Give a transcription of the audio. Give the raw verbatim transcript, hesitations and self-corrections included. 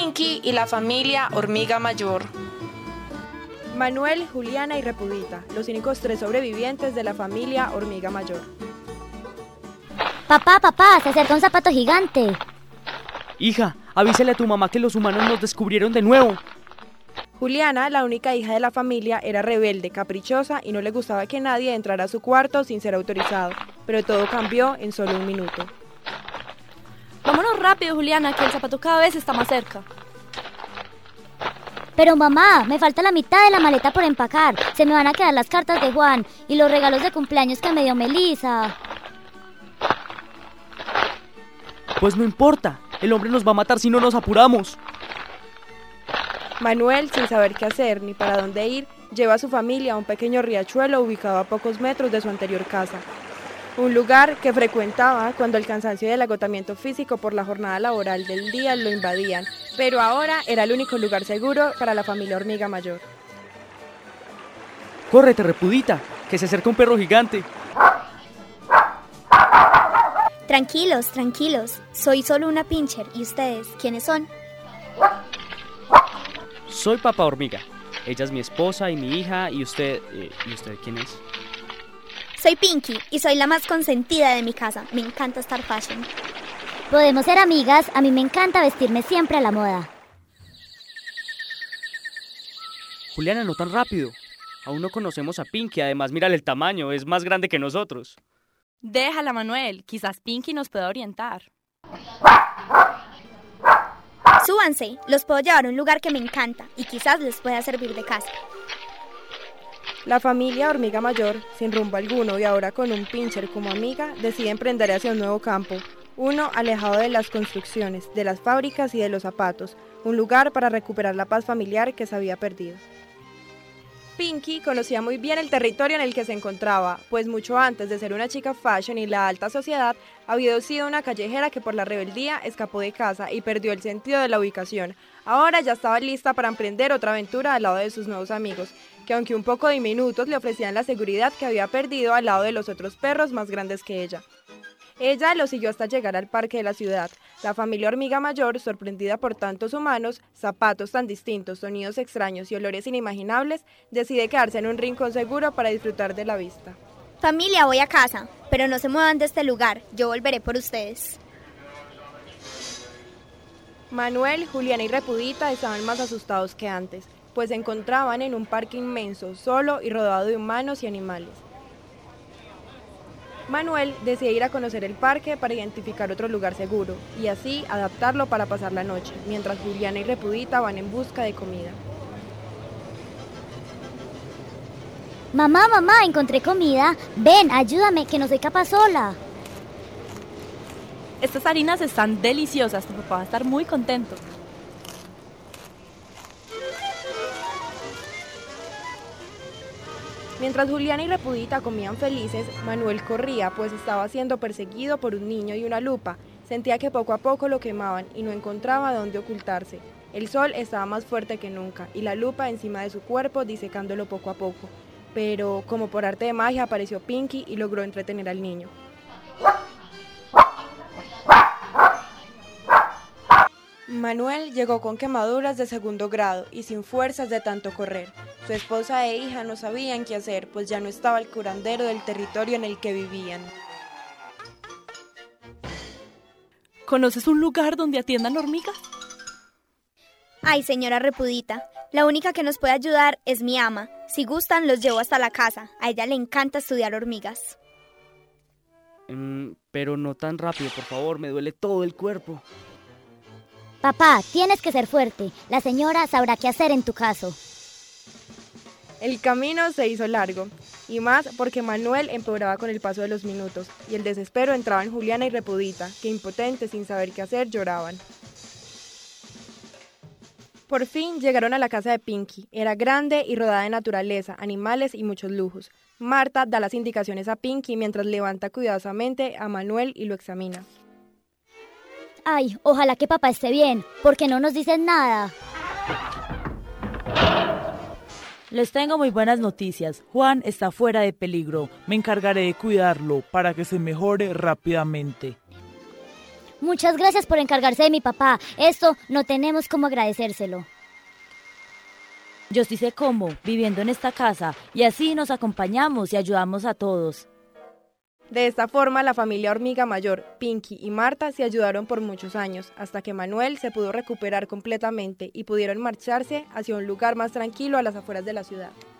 Pinky y la familia hormiga mayor. Manuel, Juliana y Repudita, los únicos tres sobrevivientes de la familia hormiga mayor. Papá, papá, se acerca un zapato gigante. Hija, avísale a tu mamá que los humanos nos descubrieron de nuevo. Juliana, la única hija de la familia, era rebelde, caprichosa y no le gustaba que nadie entrara a su cuarto sin ser autorizado, pero todo cambió en solo un minuto. Vámonos rápido, Juliana, que el zapato cada vez está más cerca. Pero mamá, me falta la mitad de la maleta por empacar. Se me van a quedar las cartas de Juan y los regalos de cumpleaños que me dio Melissa. Pues no importa, el hombre nos va a matar si no nos apuramos. Manuel, sin saber qué hacer ni para dónde ir, lleva a su familia a un pequeño riachuelo ubicado a pocos metros de su anterior casa. Un lugar que frecuentaba cuando el cansancio y el agotamiento físico por la jornada laboral del día lo invadían, pero ahora era el único lugar seguro para la familia hormiga mayor. ¡Córrete, Repudita! ¡Que se acerca un perro gigante! Tranquilos, tranquilos. Soy solo una pincher. ¿Y ustedes? ¿Quiénes son? Soy Papá Hormiga. Ella es mi esposa y mi hija. ¿Y usted? Eh, ¿Y usted quién es? Soy Pinky y soy la más consentida de mi casa. Me encanta estar fashion. Podemos ser amigas. A mí me encanta vestirme siempre a la moda. Juliana, no tan rápido. Aún no conocemos a Pinky. Además, mírale el tamaño. Es más grande que nosotros. Déjala, Manuel. Quizás Pinky nos pueda orientar. Súbanse. Los puedo llevar a un lugar que me encanta y quizás les pueda servir de casa. La familia hormiga mayor, sin rumbo alguno y ahora con un pincher como amiga, decide emprender hacia un nuevo campo, uno alejado de las construcciones, de las fábricas y de los zapatos, un lugar para recuperar la paz familiar que se había perdido. Pinky conocía muy bien el territorio en el que se encontraba, pues mucho antes de ser una chica fashion y la alta sociedad, había sido una callejera que por la rebeldía escapó de casa y perdió el sentido de la ubicación. Ahora ya estaba lista para emprender otra aventura al lado de sus nuevos amigos, que aunque un poco diminutos le ofrecían la seguridad que había perdido al lado de los otros perros más grandes que ella. Ella lo siguió hasta llegar al parque de la ciudad. La familia hormiga mayor, sorprendida por tantos humanos, zapatos tan distintos, sonidos extraños y olores inimaginables, decide quedarse en un rincón seguro para disfrutar de la vista. Familia, voy a casa, pero no se muevan de este lugar. Yo volveré por ustedes. Manuel, Juliana y Repudita estaban más asustados que antes, pues se encontraban en un parque inmenso, solo y rodeado de humanos y animales. Manuel decide ir a conocer el parque para identificar otro lugar seguro y así adaptarlo para pasar la noche, mientras Juliana y Repudita van en busca de comida. Mamá, mamá, encontré comida. Ven, ayúdame, que no soy capaz sola. Estas harinas están deliciosas. Tu papá va a estar muy contento. Mientras Juliana y Repudita comían felices, Manuel corría, pues estaba siendo perseguido por un niño y una lupa. Sentía que poco a poco lo quemaban y no encontraba dónde ocultarse. El sol estaba más fuerte que nunca y la lupa encima de su cuerpo disecándolo poco a poco. Pero, como por arte de magia, apareció Pinky y logró entretener al niño. Manuel llegó con quemaduras de segundo grado y sin fuerzas de tanto correr. Su esposa e hija no sabían qué hacer, pues ya no estaba el curandero del territorio en el que vivían. ¿Conoces un lugar donde atiendan hormigas? Ay, señora Repudita, la única que nos puede ayudar es mi ama. Si gustan, los llevo hasta la casa. A ella le encanta estudiar hormigas. Mm, pero no tan rápido, por favor, me duele todo el cuerpo. Papá, tienes que ser fuerte. La señora sabrá qué hacer en tu caso. El camino se hizo largo, y más porque Manuel empeoraba con el paso de los minutos, y el desespero entraba en Juliana y Repudita, que impotentes, sin saber qué hacer, lloraban. Por fin llegaron a la casa de Pinky. Era grande y rodeada de naturaleza, animales y muchos lujos. Marta da las indicaciones a Pinky mientras levanta cuidadosamente a Manuel y lo examina. Ay, ojalá que papá esté bien, porque no nos dicen nada. Les tengo muy buenas noticias. Juan está fuera de peligro. Me encargaré de cuidarlo para que se mejore rápidamente. Muchas gracias por encargarse de mi papá. Esto no tenemos cómo agradecérselo. Yo sí sé cómo, viviendo en esta casa, y así nos acompañamos y ayudamos a todos. De esta forma, la familia Hormiga Mayor, Pinky y Marta se ayudaron por muchos años, hasta que Manuel se pudo recuperar completamente y pudieron marcharse hacia un lugar más tranquilo a las afueras de la ciudad.